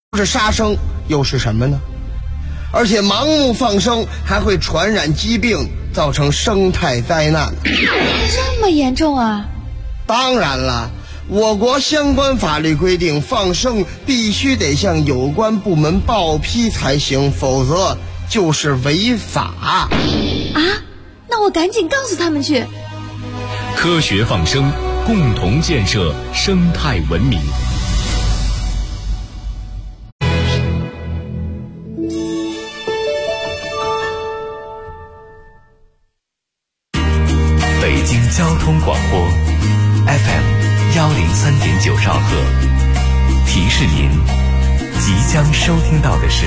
这杀生又是什么呢？而且盲目放生还会传染疾病，造成生态灾难。 这么严重啊？ 当然了，我国相关法律规定，放生必须得向有关部门报批才行，否则就是违法。 啊？那我赶紧告诉他们去。 科学放生，共同建设生态文明。北京交通广播 FM103.9兆赫，提示您即将收听到的是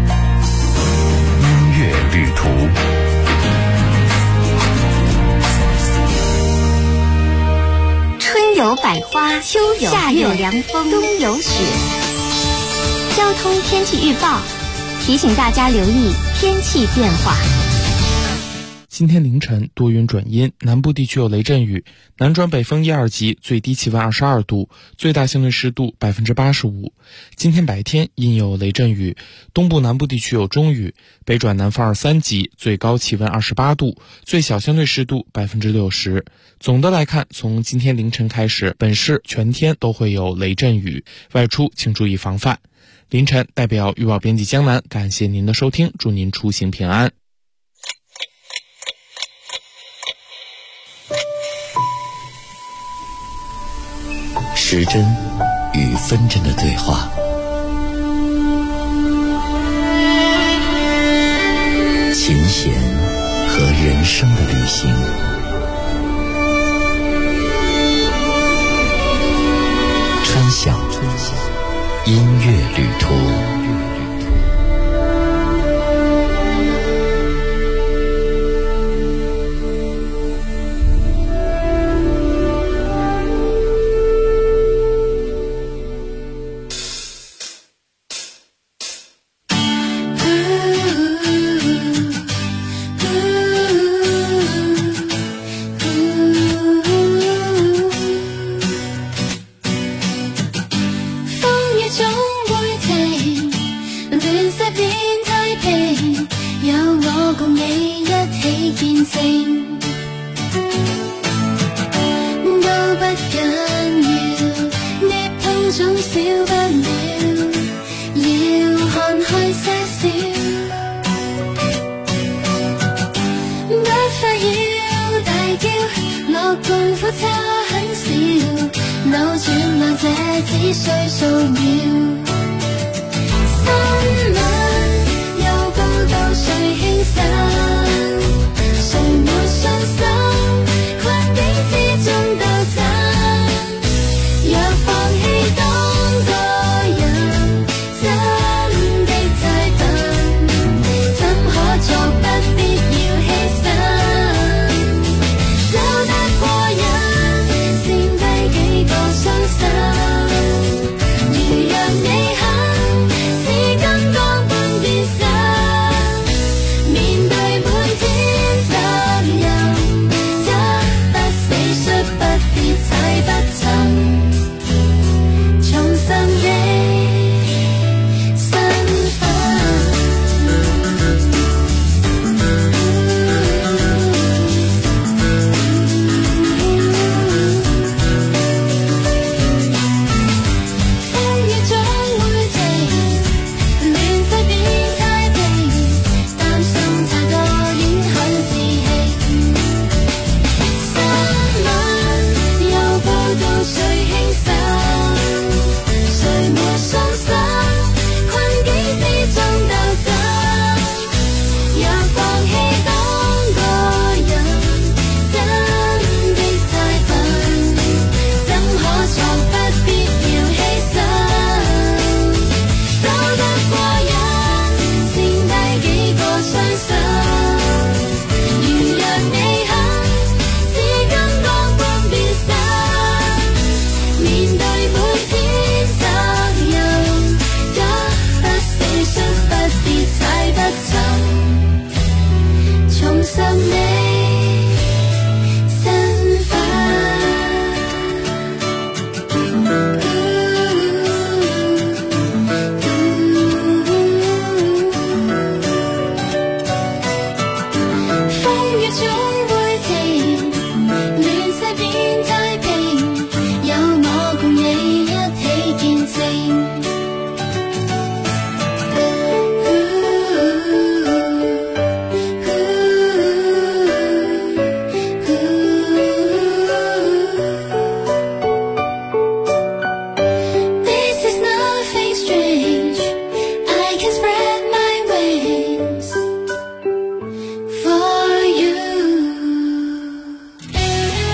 音乐旅途。 春有百花，秋有夏有凉风，冬有雪。交通天气预报提醒大家留意天气变化。 今天凌晨多云转阴，南部地区有雷阵雨，南转北风1、2级，最低气温22度，最大相对湿度85%。今天白天阴有雷阵雨，东部南部地区有中雨，北转南风2、3级，最高气温28度，最小相对湿度60%。总的来看，从今天凌晨开始，本市全天都会有雷阵雨，外出请注意防范。凌晨代表预报编辑江南，感谢您的收听，祝您出行平安。 时针与分针的对话，琴弦和人生的旅行，春晓音乐旅途。 如若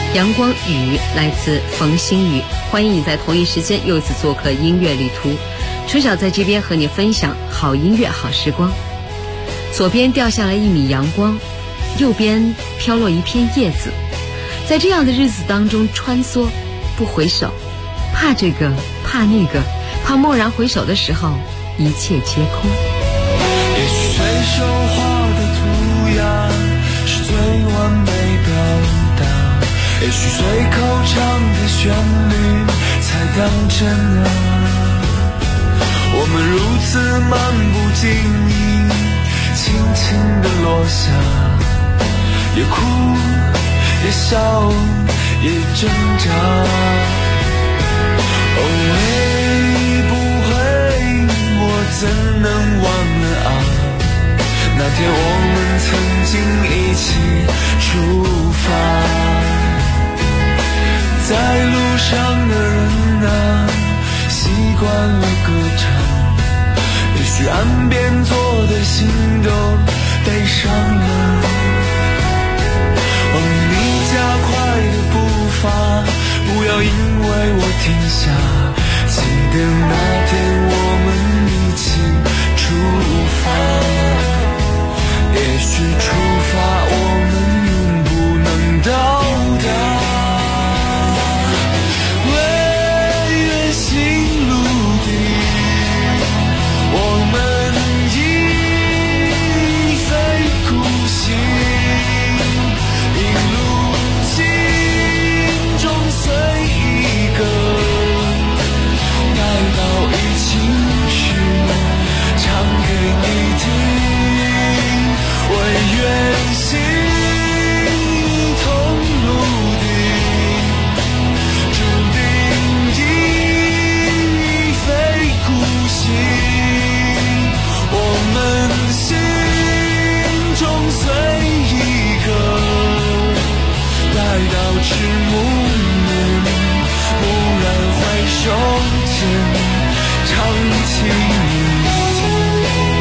阳光雨来自冯新宇，欢迎你在同一时间又一次做客音乐旅途。春晓在这边和你分享好音乐好时光。左边掉下来1米阳光，右边飘落一片叶子，在这样的日子当中穿梭，不回首，怕这个怕那个，怕蓦然回首的时候一切皆空。 也许随手画的涂鸦是最完美表达，也许随口唱的旋律才当真啊。我们如此漫不经意，轻轻地落下，也哭也笑也挣扎。哦，会不会我怎能忘了啊？那天我们曾经一起出发，在路上的人啊，习惯了歌唱，也许岸边坐的心都悲伤了。哦，你加快的步伐，不要因为我停下，记得那天我们一起出发。也许出发我们永不能到达，唯愿行路的我们一飞孤行，一路心中随一个，待到疫情时唱给你听。唯愿行同路的，注定一飞孤行。我们心中随一个，待到迟暮年，蓦然回首间，唱起你听。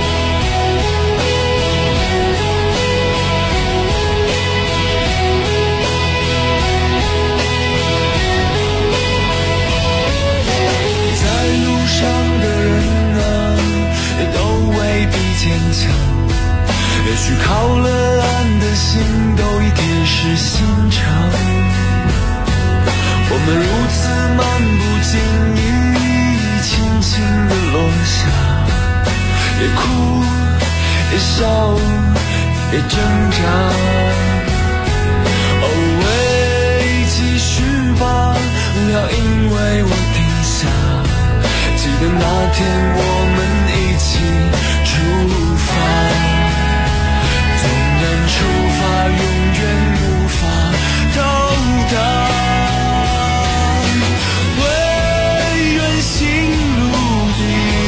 上的人啊，也都未必坚强，也许靠了岸的心都已铁石心肠。我们如此漫不经意，轻轻地落下，也哭也笑也挣扎。哦，喂，继续吧，不要因为我停下，记得那天我们一起出发，纵然出发永远无法到达，唯愿行路的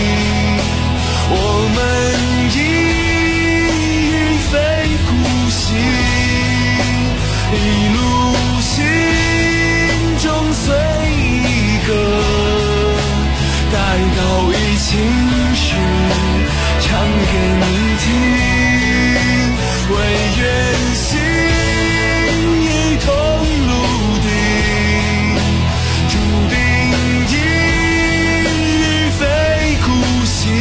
我们一飞孤行，一路心中随一个，待到疫情时唱给你听。唯愿行一同路的，注定一飞孤行。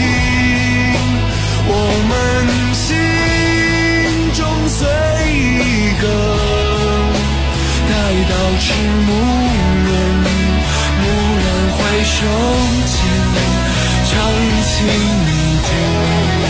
我们心中随一个，待到迟暮年，蓦然回首间，唱起你听。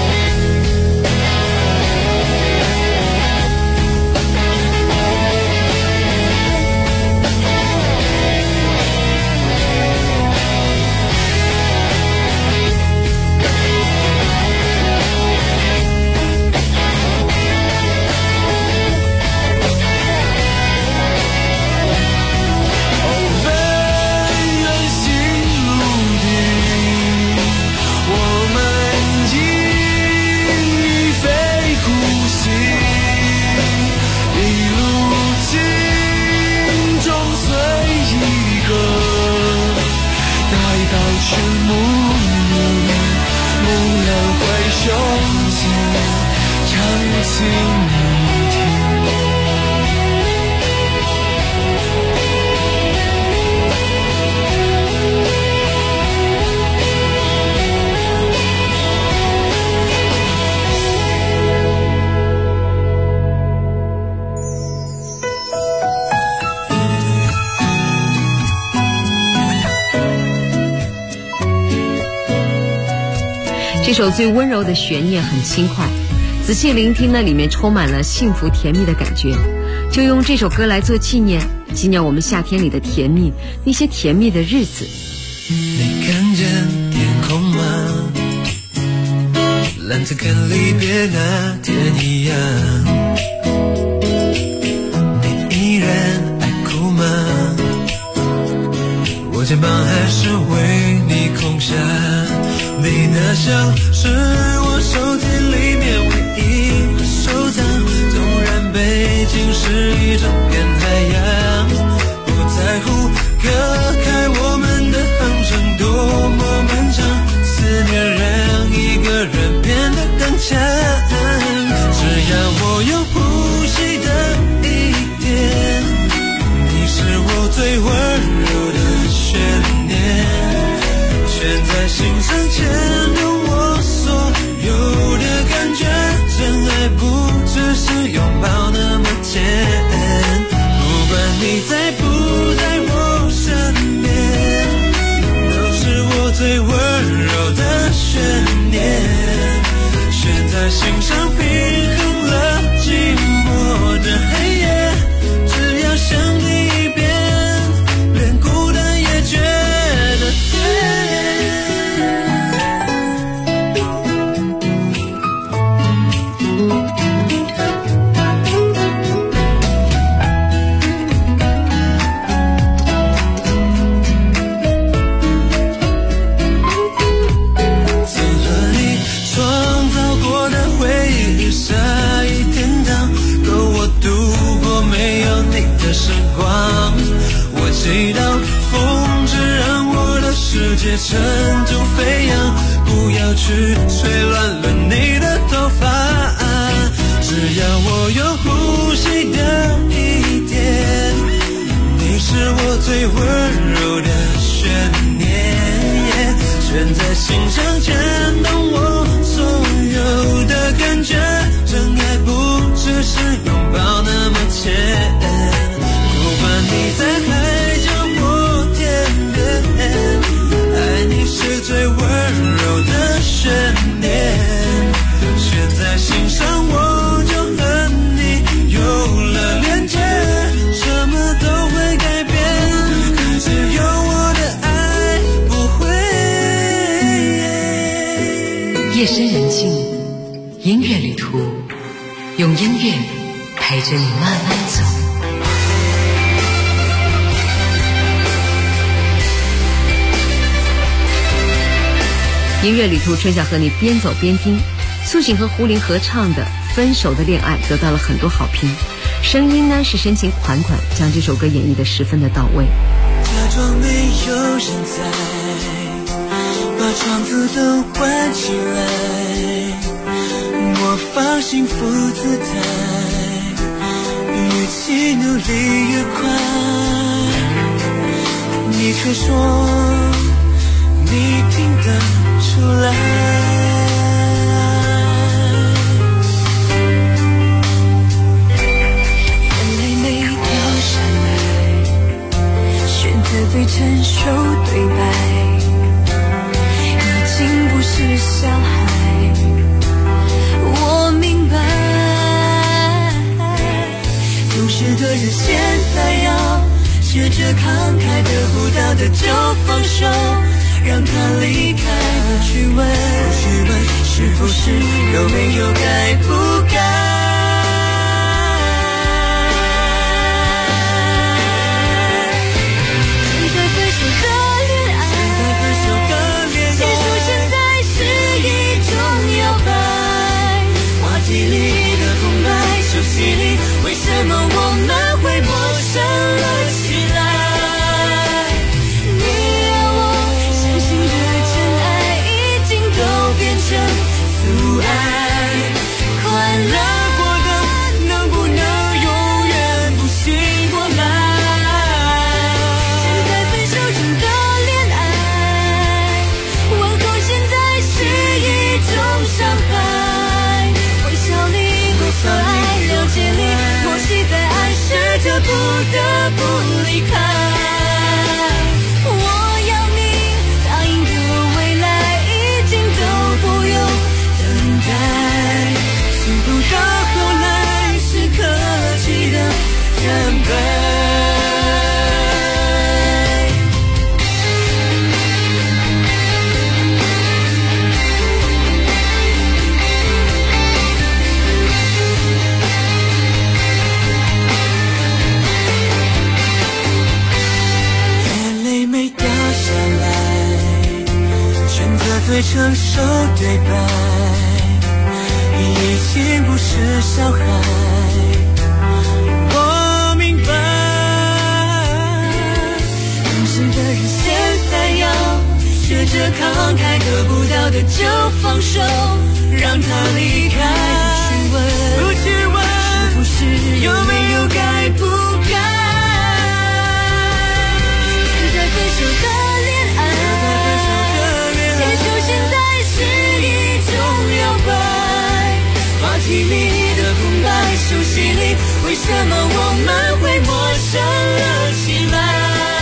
迟暮年，蓦然回首间，唱起你听。 这首最温柔的悬念很轻快，仔细聆听呢，里面充满了幸福甜蜜的感觉。就用这首歌来做纪念我们夏天里的甜蜜，那些甜蜜的日子。 你看见天空吗？蓝色跟离别那天一样。你依然爱哭吗？我肩膀还是为你空下。你的笑是我手机里面唯一的收藏，纵然北京是一整片海洋，不在乎隔开我们的航程多么漫长，思念让一个人变得更强。只要我有呼吸的一点，你是我最温柔的悬念，悬在心上牵动我所有的感觉。真爱不只是拥抱那么简单，不管你在不在我身边，都是我最温柔的悬念，悬在心上平衡了寂寞的黑夜。只要想你一遍，连孤单也觉得甜。时光，我祈祷风只让我的世界沉重飞扬，不要去吹乱了你的头发。只要我有呼吸的一点，你是我最温柔的悬念，悬在心上牵动我所有的感觉。真爱不只是拥抱那么浅，不管你在海角或天边，爱你是最温柔的悬念，悬在心上我就和你有了连接，什么都会改变，只有我的爱不会。 夜深人静，音乐旅途，用音乐陪着你慢慢走。音乐旅途，春晓和你边走边听。苏醒和胡林合唱的《分手的恋爱》得到了很多好评，声音呢是深情款款，将这首歌演绎得十分的到位。 假装没有人在，把窗子都关起来，我放幸福姿态，越起努力越快，你却说你听得出来，眼泪没掉下来，选择最成熟对白，已经不是小孩，我明白，懂事的人现在要学着慷慨，得不到的就放手，让他离开，不去问是不是有没有该不该。现在分手的恋爱，结束现在是一种摇摆，话题里的空白，熟悉里为什么我们会陌生了起来。阻碍快乐过的能不能永远不醒过来。现在分手中的恋爱，问候现在是一种伤害，微笑里多可爱，了解里默契在暗示着不得不离开。我要你答应的未来已经都不用手对白，已经不是小孩。我明白，真心的人现在要学着慷慨，得不到的就放手，让他离开。不去问是不是有没有该不该。现在分手的恋爱，接受现在是一种摇摆。话题里的空白，熟悉里为什么我们会陌生了起来？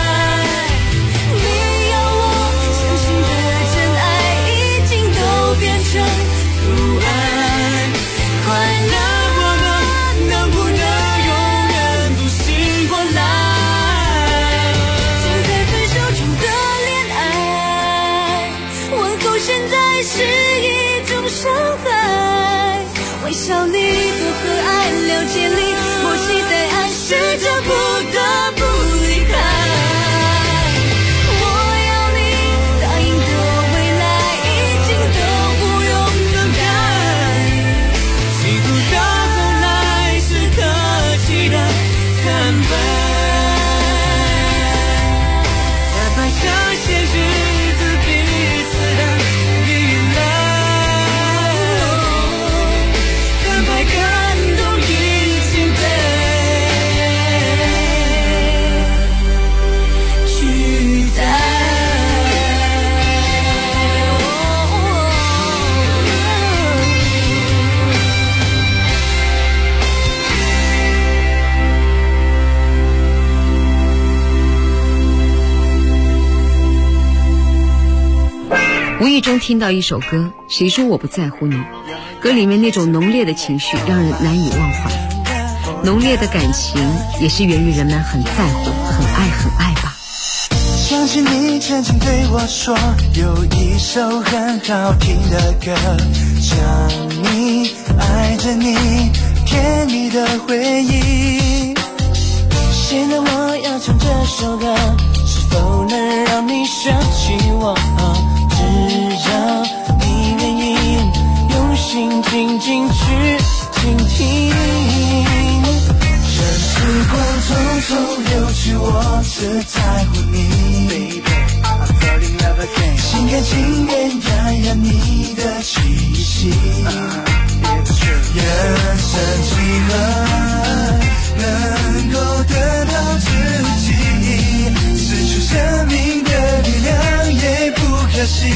你要我相信的真爱，已经都变成阻碍。快乐过的能不能永远不醒过来？现在分手中的恋爱，问候现在是一种伤害。微笑里的和蔼，了解里默契在暗示着不得不离开。我要你答应的未来，已经都不用等待。企图到后来是可期的坦白，坦白向现实自彼此的依赖，坦白感动已经被取代。 无意中听到一首歌，谁说我不在乎你？歌里面那种浓烈的情绪让人难以忘怀，浓烈的感情也是源于人们很在乎、很爱、很爱吧。 想起你曾经对我说，有一首很好听的歌，想你爱着你，甜蜜的回忆。现在我要唱这首歌，是否能让你想起我？只要你愿意用心静静去倾听。这时光匆匆流去，我只在乎你，心甘情愿感染你的气息。人生几何能够得到自己，失去生命的力量也不可惜。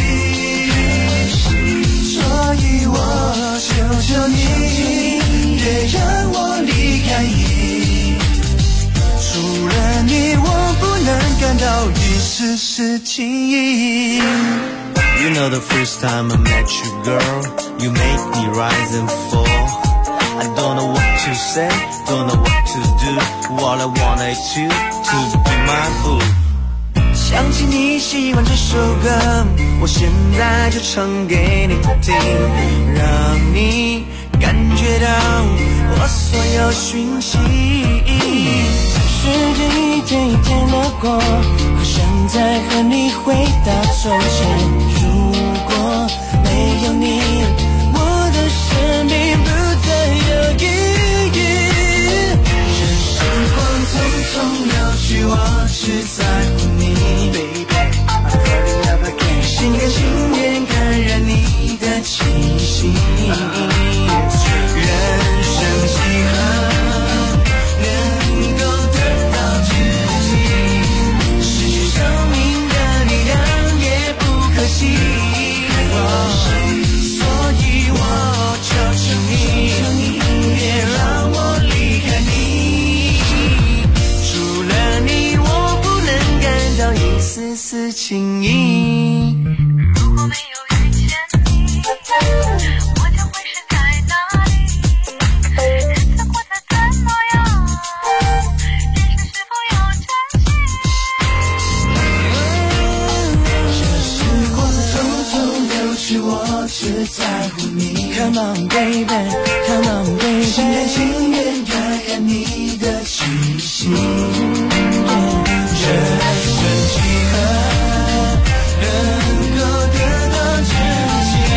所以我求求你，别让我离开你。除了你，我不能感到一丝丝情意。You know the first time I met you, girl, you make me rise and fall. I don't know what to say, don't know what to do. All I wanted to be my boo. 想起你喜欢这首歌，我现在就唱给你听，让你感觉到我所有讯息。时间一天一天的过，好像在和你回到从前。如果没有你，我的生命不再有意义。任时光匆匆流去，我只在乎你。心甘情愿感染你的气息。人生几何能够得到自己，失去生命的力量也不可惜。所以我求求你，别让我离开你。除了你，我不能感到一丝丝情意。如果没有遇见你，我将会是在哪里？日子过得怎么样？人生是否要珍惜？这时光匆匆流去，我只在乎你。Come on baby, come on baby， 心甘情愿感染你的气息。人生几何能够得到自己，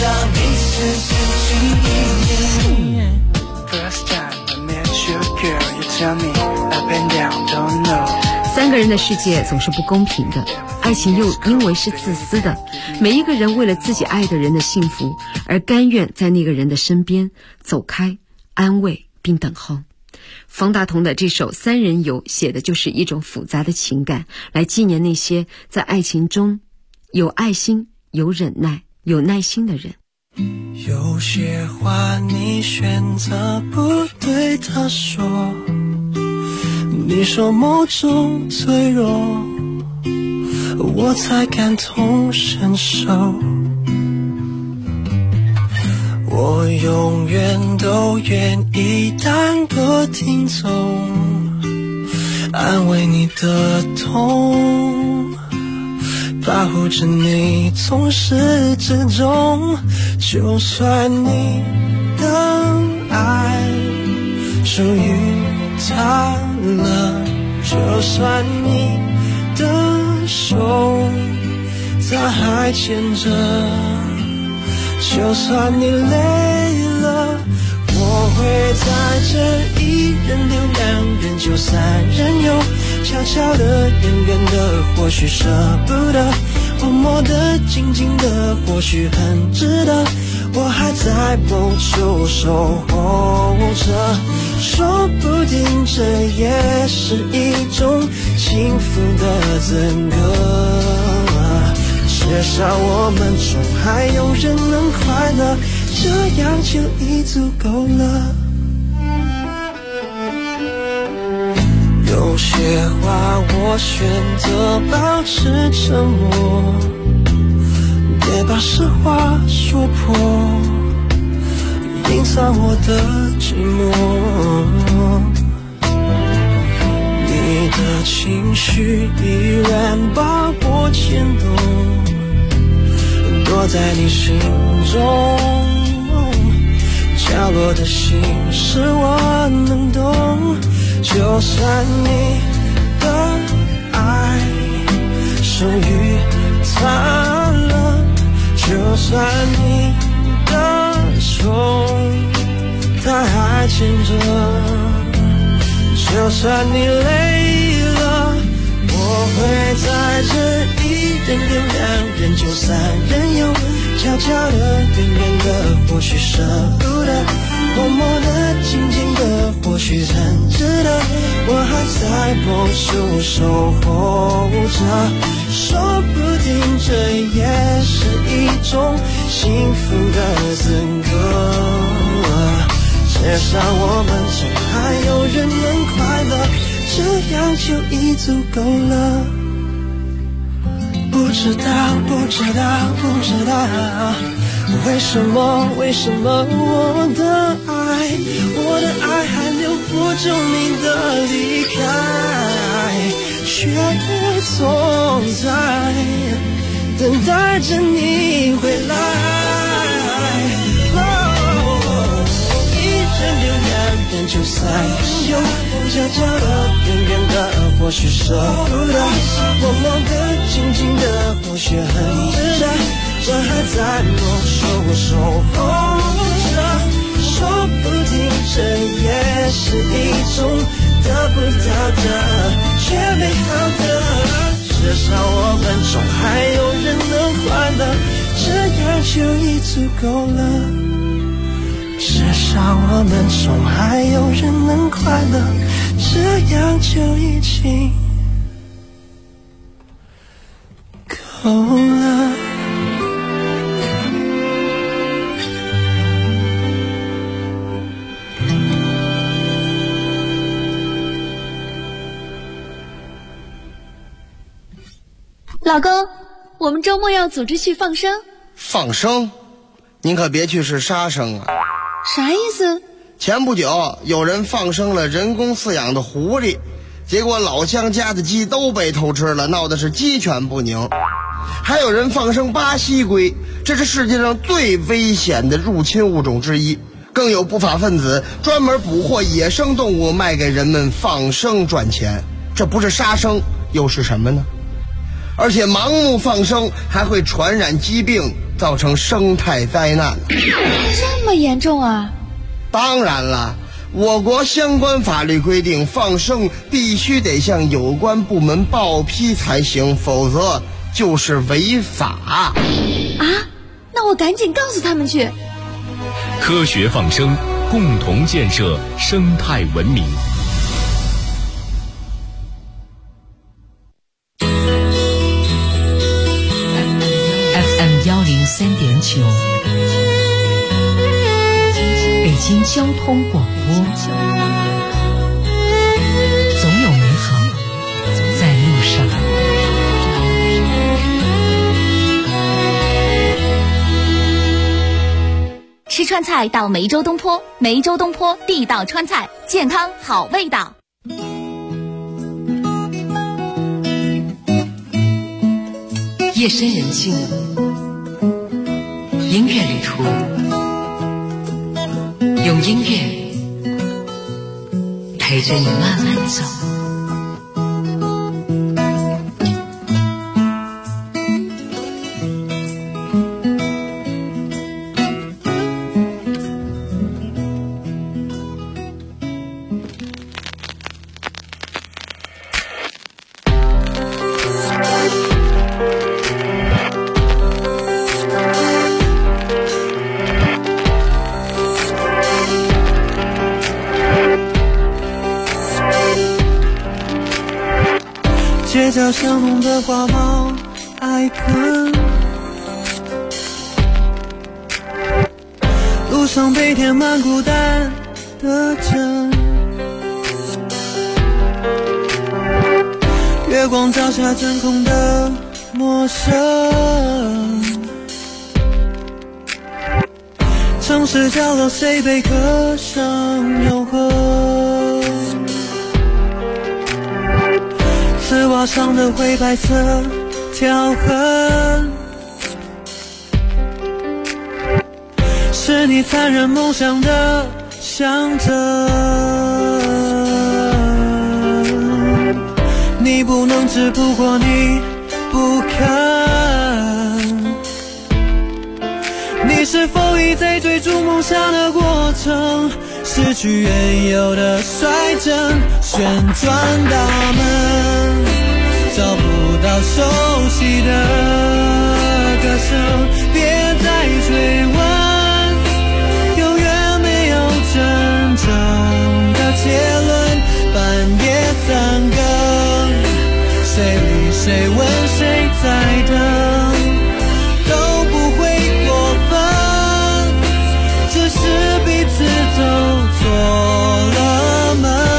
让你丝丝记忆。First time I met you, girl, you tell me up and down, don't know. 三个人的世界总是不公平的，爱情又因为是自私的，每一个人为了自己爱的人的幸福而甘愿在那个人的身边走开，安慰并等候。方大同的这首《三人游》写的就是一种复杂的情感，来纪念那些在爱情中有爱心、有忍耐、有耐心的人。 有些话你选择不对他说，你说某种脆弱，我才感同身受。我永远都愿意当个听众，安慰你的痛，保护着你从始至终。就算你的爱属于他了，就算你的手他还牵着，就算你累了，我会在这一人留两人就三人游，悄悄的远远的或许舍不得，默默的静静的或许很值得，我还在某处守候着，说不定这也是一种幸福的资格，至少我们中还有人能快乐，这样就已足够了。有些话我选择保持沉默，别把实话说破，隐藏我的寂寞。你的情绪依然把我牵动，躲在你心中，角落的心事我能懂。就算你的爱属于他了，就算你的手他还牵着，就算你累了，我会在这一人留两人就三人游，悄悄的远远的或许舍不得，默默的静静的或许很值得，我还在某处守候着，说不定这也是一种幸福的资格，至少我们中还有人能快乐，这样就已足够了。不知道为什么我的爱还留不住你的离开，却总在等待着你回来。一人留两人就三人游，悄悄的远远的或许舍不得，默默的静静的或许很值得，这还在某处守候着，说不定这也是一种得不到的却美好的，至少我们中还有人能快乐，这样就已足够了。至少我们中还有人能快乐，这样就已经够了。 老公，我们周末要组织去放生。 放生？您可别去是杀生啊！ 啥意思？ 前不久有人放生了人工饲养的狐狸，结果老乡家的鸡都被偷吃了，闹的是鸡犬不宁。还有人放生巴西龟，这是世界上最危险的入侵物种之一。更有不法分子专门捕获野生动物卖给人们放生赚钱，这不是杀生又是什么呢？而且盲目放生还会传染疾病， 造成生态灾难。 这么严重啊？ 当然了，我国相关法律规定，放生必须得向有关部门报批才行，否则就是违法。 啊？那我赶紧告诉他们去。 科学放生，共同建设生态文明。 FM 103.9，北京交通广播，总有美好在路上。 吃川菜到梅州东坡，梅州东坡地道川菜，健康好味道。 夜深人静，音乐旅途，用音乐陪着你慢慢走。 街角相同的花猫爱困，路上被填满孤单的针，月光照下真空的陌生，城市角落谁被刻上永恒，丝袜上的灰白色条痕，是你残忍梦想的象征。你不能只不过你不肯，你是否已在追逐梦想的过程，失去原有的率真，旋转大门，找不到熟悉的歌声，别再追问，永远没有真正的结论。半夜三更，谁理谁问谁在等，都不会过分，只是彼此走错了门。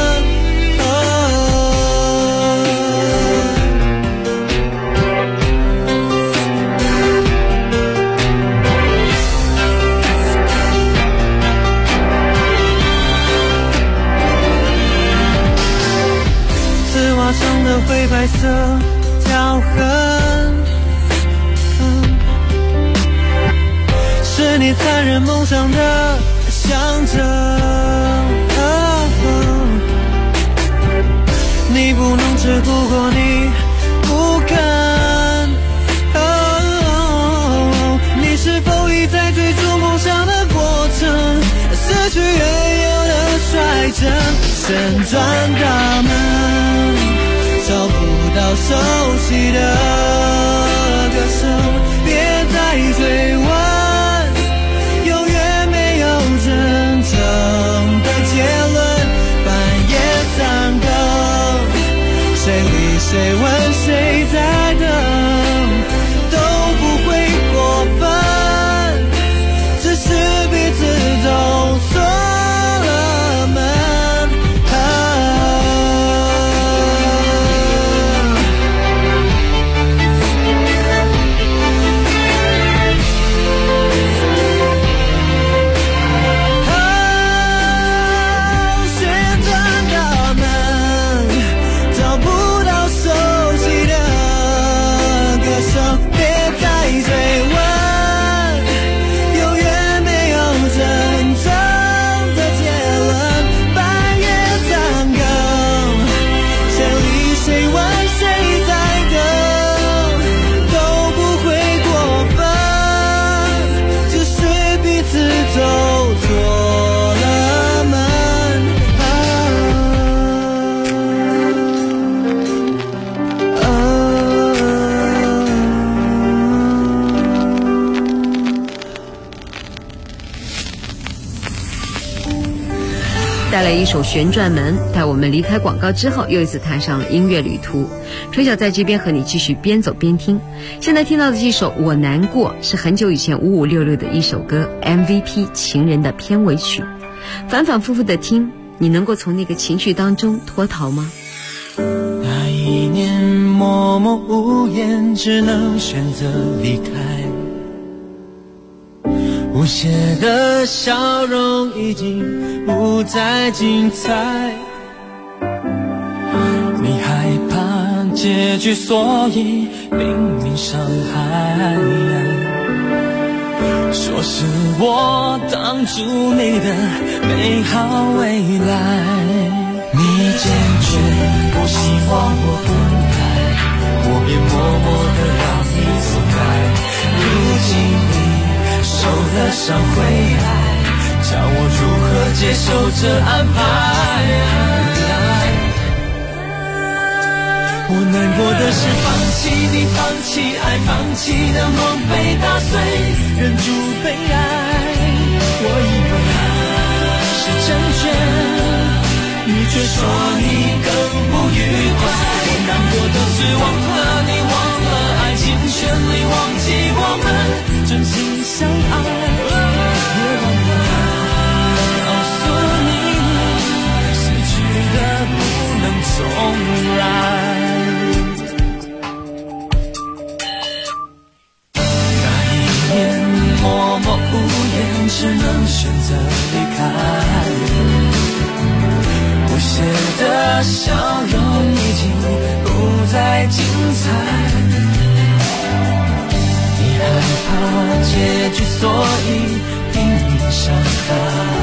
上的灰白色条痕，是你残忍梦想的象征。你不能只不过你不肯，你是否已在追逐梦想的过程，失去原有的率真，旋转大门，找不到熟悉的歌声，别再追问，永远没有真正的结论。半夜三更，谁理谁问谁在等，都不会过分，只是彼此走错了门。 带来一首《旋转门》，带我们离开广告之后，又一次踏上了音乐旅途。春晓在这边和你继续边走边听。现在听到的这首《我难过》是很久以前5566的一首歌 MVP 情人的片尾曲，反反复复的听，你能够从那个情绪当中脱逃吗？ 那一年默默无言，只能选择离开，无邪的笑容已经不再精彩，你害怕结局，所以拼命伤害，说是我挡住你的美好未来，你坚决不希望我分开，我便默默地让你走开，如今你受了伤回来，叫我如何接受这安排？我难过的是放弃你，放弃爱，放弃的梦被打碎，忍住悲哀。我以为是成全，你却说你更不愉快。我难过的是忘了你，忘了爱情，全力忘记我们真心相爱，也忘了告诉你，失去的不能重来。那一年默默无言，只能选择离开，不屑的笑容已经不再精彩，害怕结局，所以拼命伤害，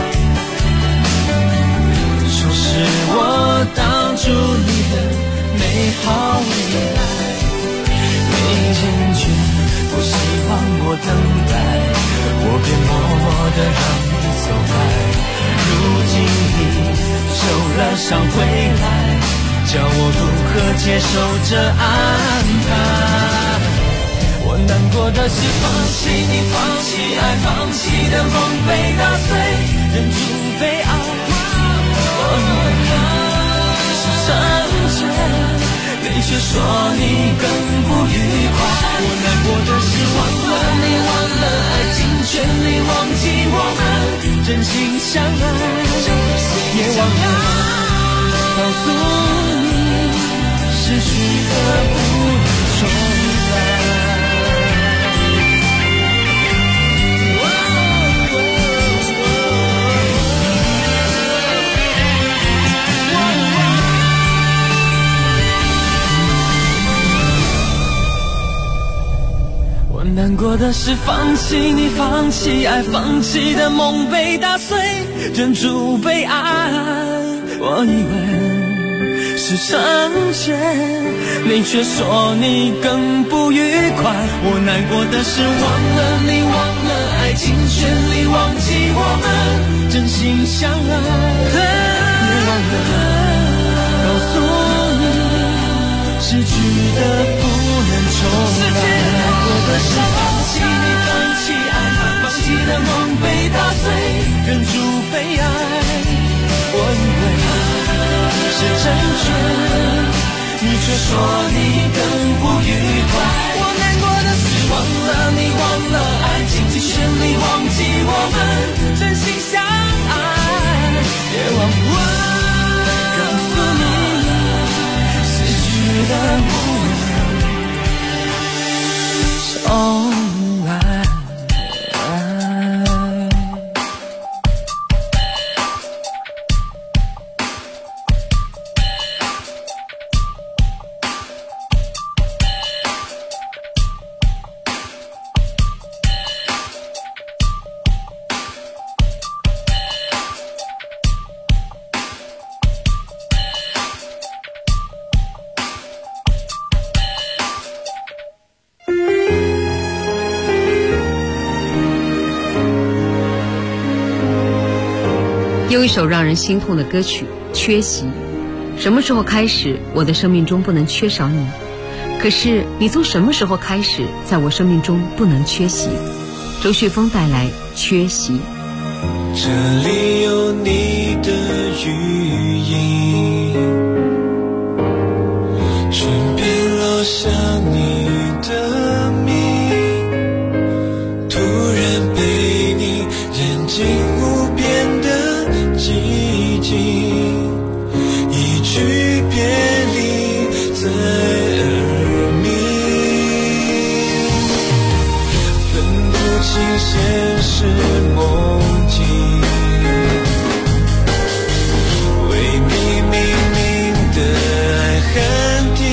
说是我挡住你的美好未来，你坚决不希望我等待，我便默默地让你走开，如今你受了伤回来，叫我如何接受这安排？我难过的是放弃你，放弃爱，放弃的梦被打碎，忍住悲哀。我以为是成全，你却说你更不愉快。我难过的是忘了你，忘了爱情，全力忘记我们真心相爱，也忘了告诉你，失去的不能重来。难过的是放弃你，放弃爱，放弃的梦被打碎，忍住悲哀。我以为是成全，你却说你更不愉快。我难过的是忘了你，忘了爱情，全力忘记我们真心相爱，也忘了告诉你，失去的不能重来。难过的是放弃你，放弃爱，放弃的梦被打碎，忍住悲哀。我以为是成全，你却说你更不愉快。我难过的是忘了你，忘了爱情，尽全力忘记我们真心相爱，也忘了告诉你，失去的不能重来。 有一首让人心痛的歌曲《缺席》。什么时候开始，我的生命中不能缺少你？可是你从什么时候开始，在我生命中不能缺席？周旭峰带来《缺席》。 这里有你的语音，唇边落下你的名，突然被你眼睛无边的寂静，一句别离在耳鸣，分不清现实梦境，未必明明的爱喊停，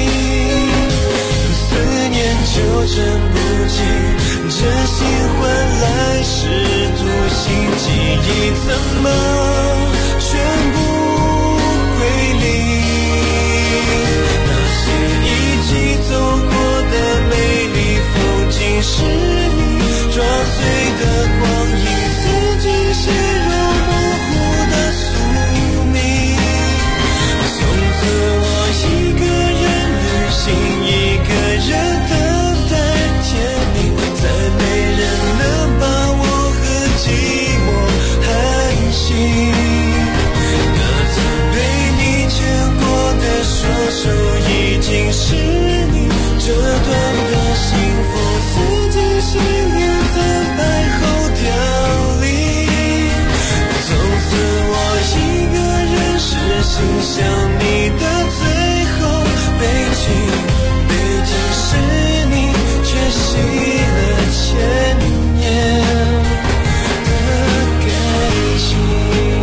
思念纠缠不清，真心换来是独行，记忆怎么全部归零，那些一起走过的美丽风景，是你抓碎的光阴，自己血肉模糊的宿命，从此我一个人旅行，一个人等待天明，再没人能把我和寂寞喊醒，那曾被你牵过的双手，已经是你这段的幸福，自己心里在白后凋零，从此我一个人是心想你的最后悲情，毕竟是你却熄了千年的感情。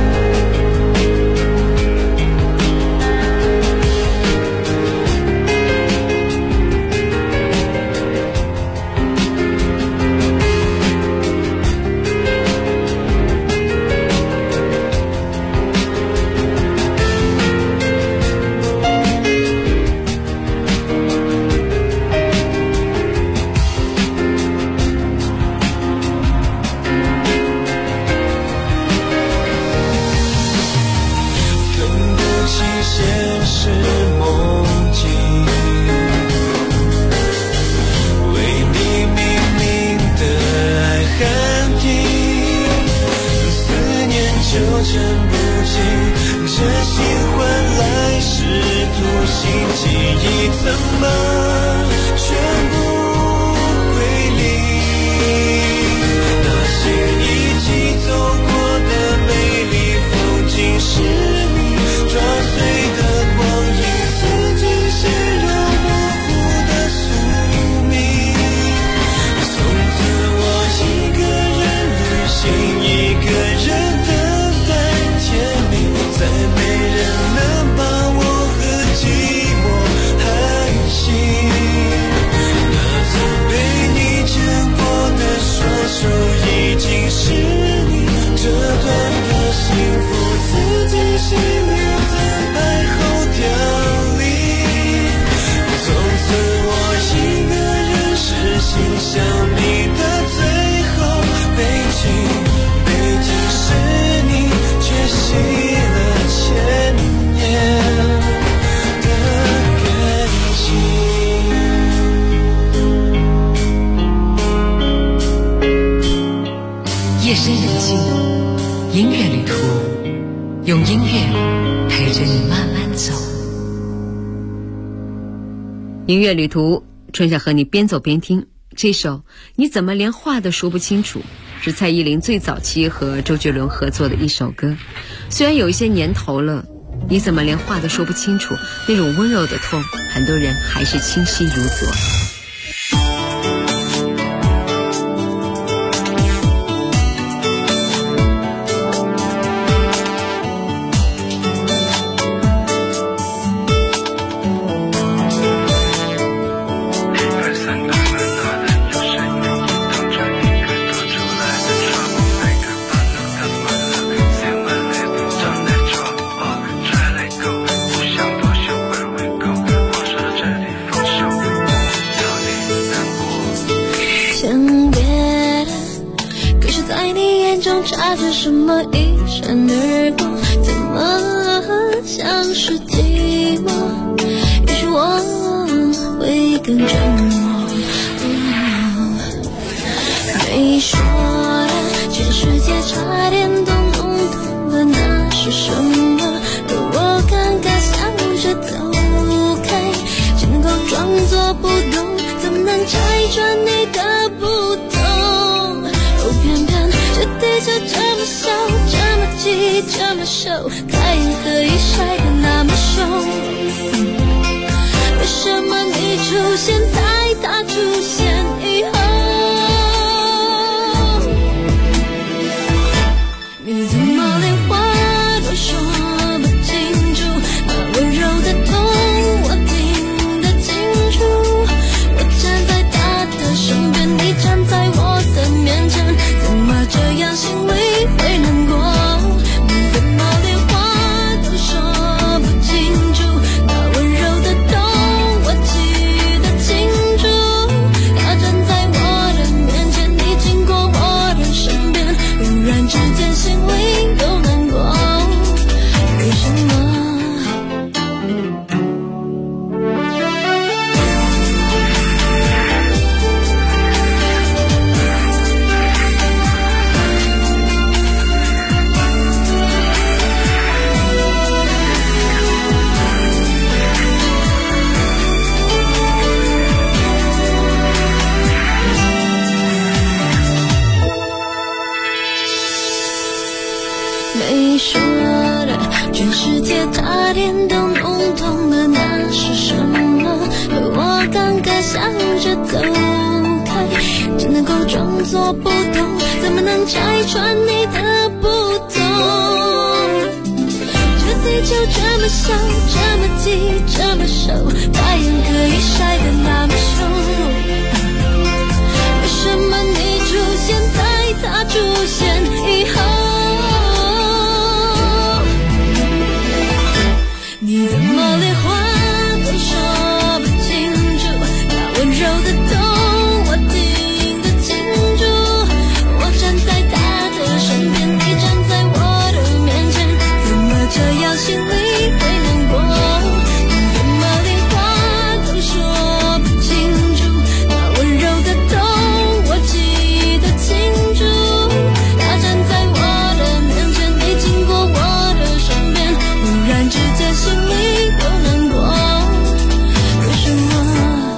现实梦境，未必明明的爱喊停，思念纠缠不清，真心换来是独行，记忆怎么全部归零，那些一起走过的美丽风景，是你抓碎的光阴，自己血肉模糊的宿命，从此我一个人旅行，一个人等待天明，再没人能把我和寂寞喊醒，那曾被你牵过的双手，已经是你这段的幸福，自己心里在白后凋零，从此我一个人是心想你的最后悲情，毕竟是你却熄了千年的感情。 夜深人静，音乐旅途，用音乐陪着你慢慢走。音乐旅途，春夏和你边走边听。这首你怎么连话都说不清楚，是蔡依林最早期和周杰伦合作的一首歌。虽然有一些年头了，你怎么连话都说不清楚，那种温柔的痛，很多人还是清晰如昨。 插着什么一闪而过，怎么像是寂寞？也许我会更折磨。没说的全是世界差点都弄懂了那是什么，可我尴尬笑着走开，只能够装作不懂，怎么能拆穿你的不懂？偏偏这对着这么笑，这么急，这么瘦，太阳可以晒得那么凶。为什么你出现在他出现以后？你怎么连话都说不清楚？那温柔的痛我听得清楚。我站在他的身边，你站在我的面前，怎么这样心里会难过？你怎么连话都说不清楚？那温柔的痛我记得清楚。他站在我的面前，你经过我的身边，忽然之间心里都难过，为什么？没说的，全世界差点都弄懂了那是什么，可我尴尬笑着走开，只能够装作不懂，怎么能拆穿你的不懂？这地球这么小，这么急，这么瘦，太阳可以晒得那么凶。为什么你出现在他出现以后？你怎么连话都说不清楚？那温柔的痛我听得清楚。我站在他的身边，你站在我的面前，怎么这样心里会难过？你怎么连话都说不清楚？那温柔的痛我记得清楚。他站在我的面前，你经过我的身边，忽然之间心里都难过，为什么？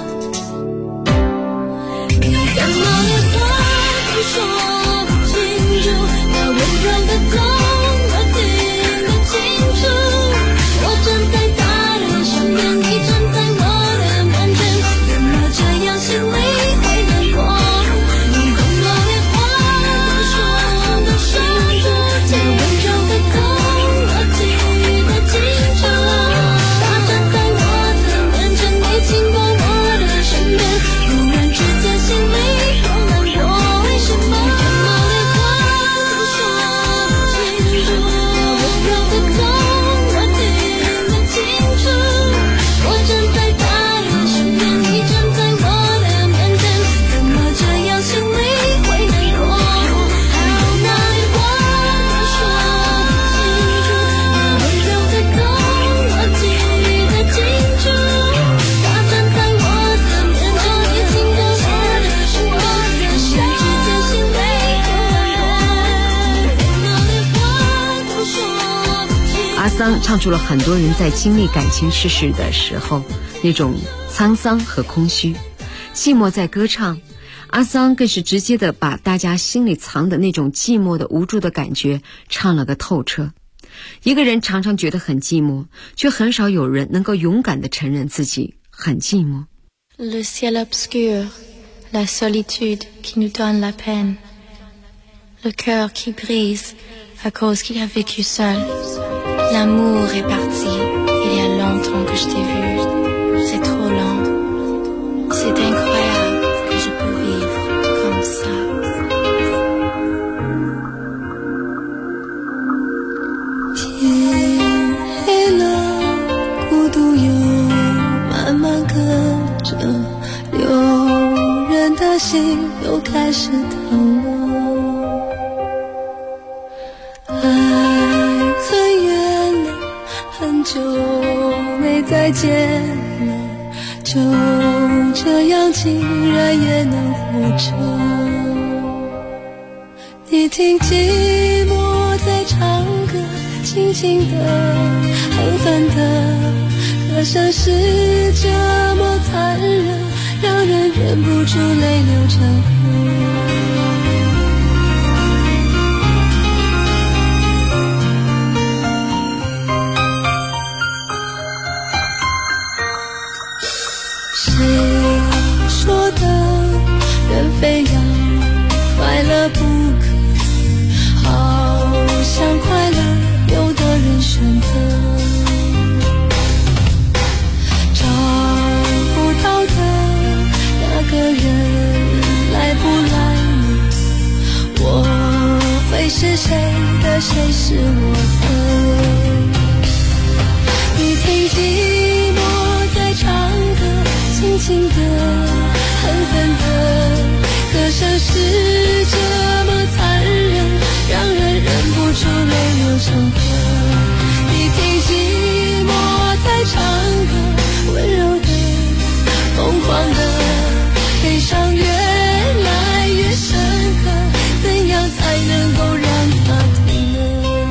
你怎么连话都说不清楚？那温柔的痛我听得清楚。我站在他的身边，你站在我的面前，怎么这样心里会难过？你怎么连话都说不清楚？那温柔的痛我记得清楚。他站在我的面前，你经过我的身边，忽然之间心里好难过，为什么？你怎么连话都说不清楚？那温柔的痛我听得清楚。我站在他的身边，你站在我的面前，怎么这样心里会难过？好难过，我说不清楚。那温柔的痛我记得清楚。他站在我的面前，你经过我的身边，忽然之间心里好难过，怎么连话都说不清楚？ 阿桑唱出了很多人在经历感情世事的时候那种沧桑和空虚。寂寞在歌唱，阿桑更是直接的把大家心里藏的那种寂寞的无助的感觉唱了个透彻。一个人常常觉得很寂寞，却很少有人能够勇敢地承认自己很寂寞。 Le ciel obscur, la solitude qui nous donne la peine, le cœur qui brise à cause qu'il a vécu seul. L'amour est parti, il y a longtemps que je t'ai vu, c'est trop lent. C'est incroyable que je peux vivre comme ça. 天黑了，孤独又慢慢跟着流，人的心又开始疼了。爱很远了，很久没再见了，就这样竟然也能活着。你你听寂寞在唱歌，轻轻的，狠狠的，歌声是这么残忍，让人忍不住泪流成河。说的人非要快乐不可，好像快乐有的人选择找不到的那个人来不来呢？我会是谁的，谁是我的？你听寂寞在唱歌，轻轻的，狠狠的，歌声是这么残忍，让人忍不住泪流成河。你听寂寞在唱歌，温柔的，疯狂的，悲伤越来越深刻，怎样才能够让它停呢？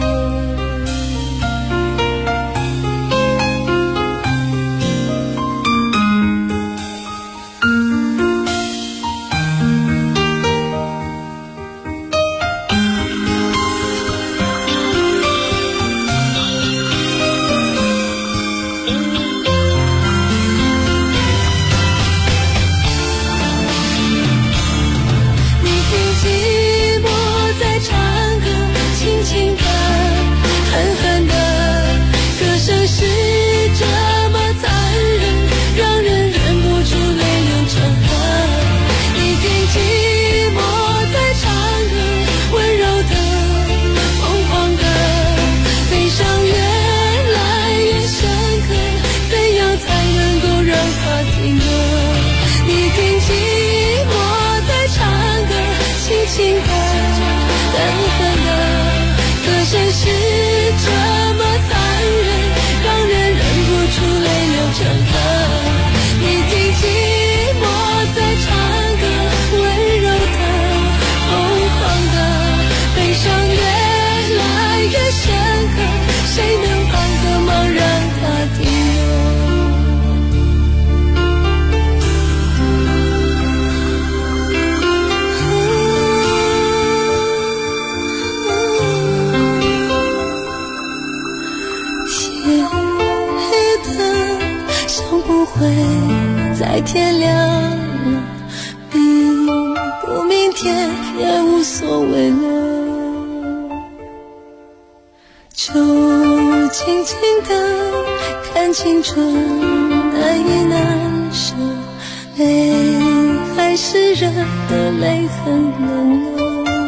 再天亮了，明不明天也无所谓了，就静静的看青春难以难舍，泪还是热的，泪很冷了。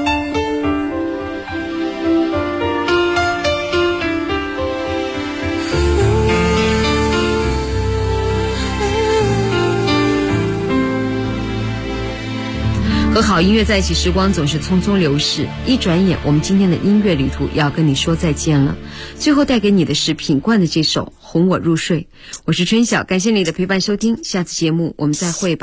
和好音乐在一起，时光总是匆匆流逝，一转眼我们今天的音乐旅途要跟你说再见了。最后带给你的是品冠的这首《哄我入睡》。我是春晓，感谢你的陪伴收听，下次节目我们再会吧。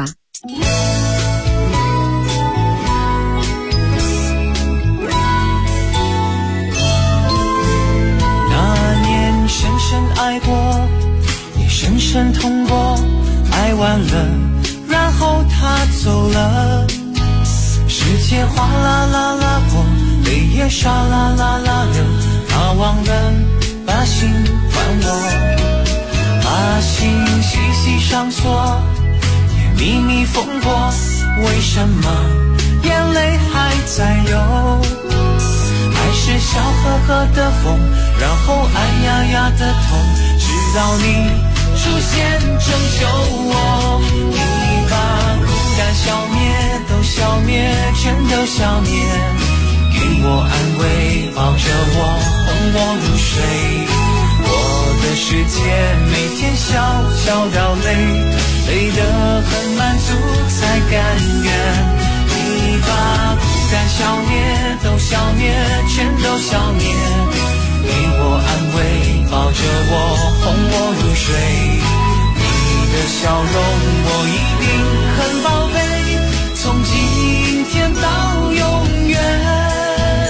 那年深深爱过，也深深痛过，爱完了，然后他走了。世界哗啦啦啦破，泪也唰啦啦啦流，他忘了把心还我，把心细细上锁，也秘密封过，为什么眼泪还在流？爱是笑呵呵的风，然后爱呀呀的痛，直到你出现拯救我，你把孤单消灭，都消灭，全都消灭，给我安慰，抱着我，哄我入睡。我的世界每天小小掉泪，累得很满足才甘愿。你把孤单消灭，都消灭，全都消灭，给我安慰，抱着我，哄我入睡。你的笑容我一定很宝贝，从今天到永远。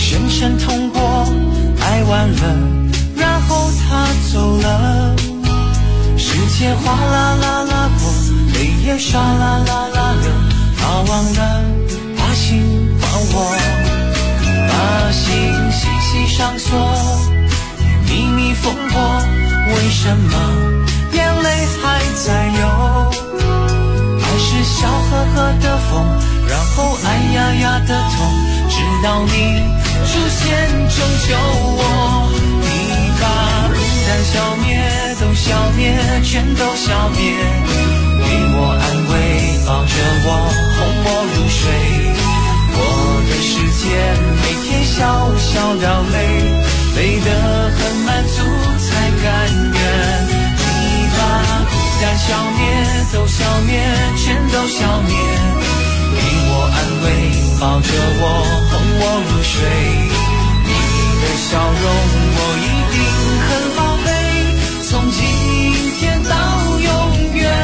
深深痛过，爱完了，然后他走了。时间哗啦啦啦过，泪也唰啦啦啦流，他忘了把心还我，把心细细上锁，秘密风波，为什么眼泪还在流？还是笑呵呵的风，然后哎呀呀的痛，直到你出现拯救我。你把孤单消灭，都消灭，全都消灭，给我安慰，抱着我，哄我入睡。我的世界每天小小掉泪，累得很满足才甘愿。你把孤单消灭，都消灭，全都消灭，给我安慰，抱着我，哄我入睡。你的笑容我一定很宝贝，从今天到永远，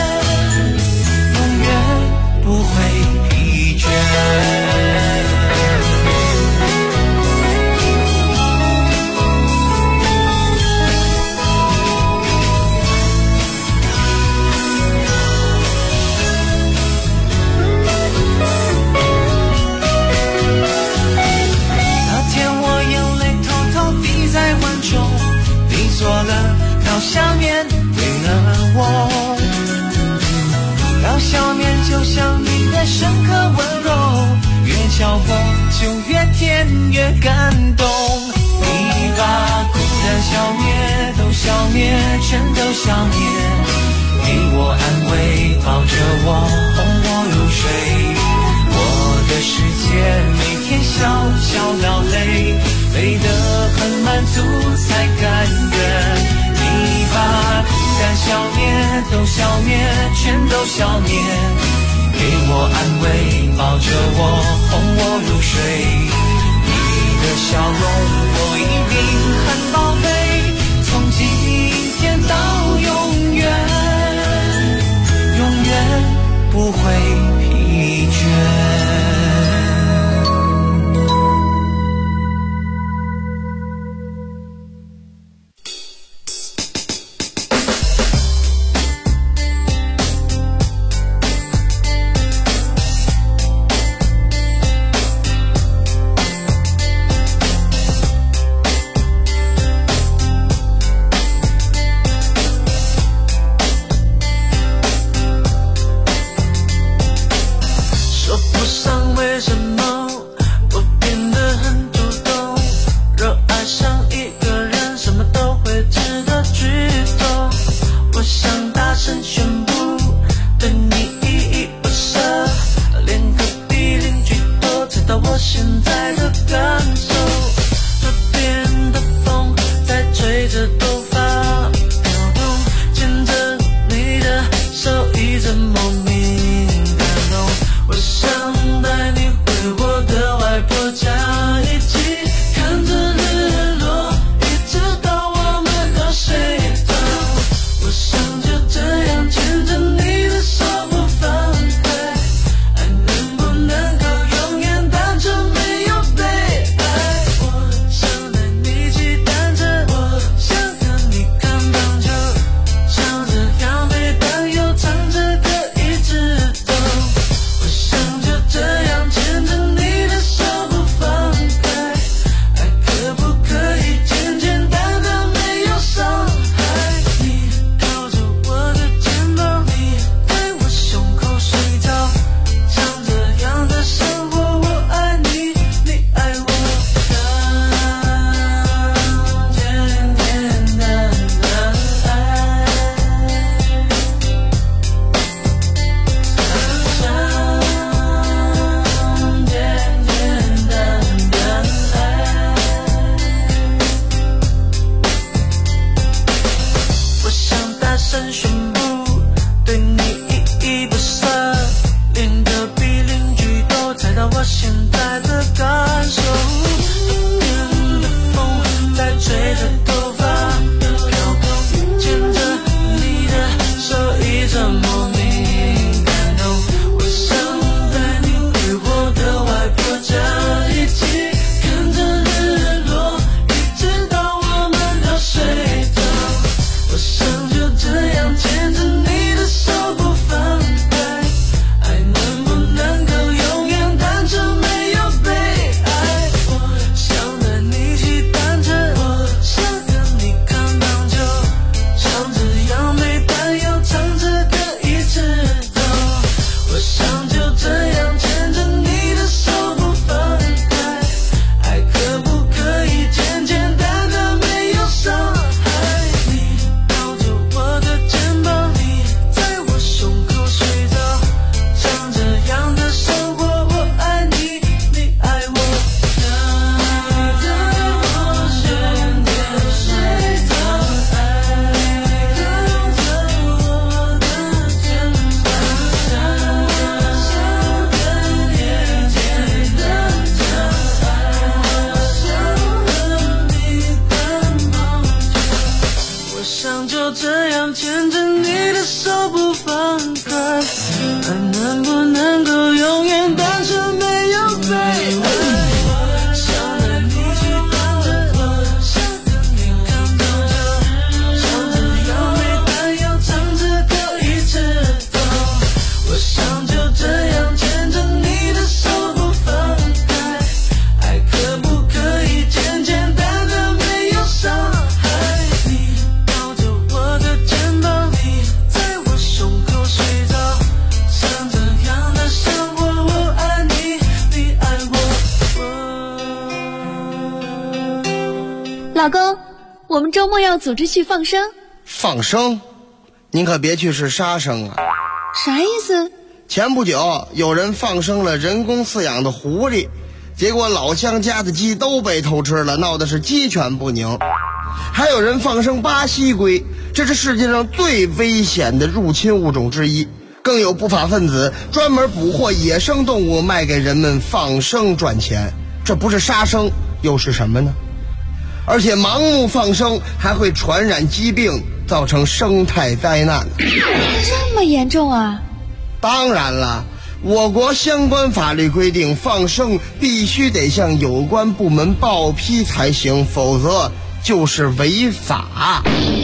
永远不会疲倦。做了刀削面给了我，刀削面就像你的深刻温柔，越嚼我就越甜越感动。你把孤单消灭，都消灭，全都消灭，给我安慰，抱着我，哄我入睡。我的世界每天小小掉泪，累得很满足才甘愿。你把孤单消灭，都消灭，全都消灭，给我安慰，抱着我，哄我入睡。你的笑容我一定很宝贝，从今天到永远，永远不会疲倦。跟我们周末要组织去放生。 放生？您可别去是杀生啊！ 啥意思？ 前不久有人放生了人工饲养的狐狸，结果老乡家的鸡都被偷吃了，闹的是鸡犬不宁。还有人放生巴西龟，这是世界上最危险的入侵物种之一。更有不法分子专门捕获野生动物卖给人们放生赚钱，这不是杀生又是什么呢？而且盲目放生还会传染疾病，造成生态灾难。 这么严重啊？ 当然了，我国相关法律规定，放生必须得向有关部门报批才行，否则就是违法。 啊？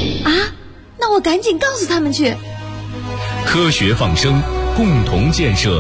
那我赶紧告诉他们去。 科学放生，共同建设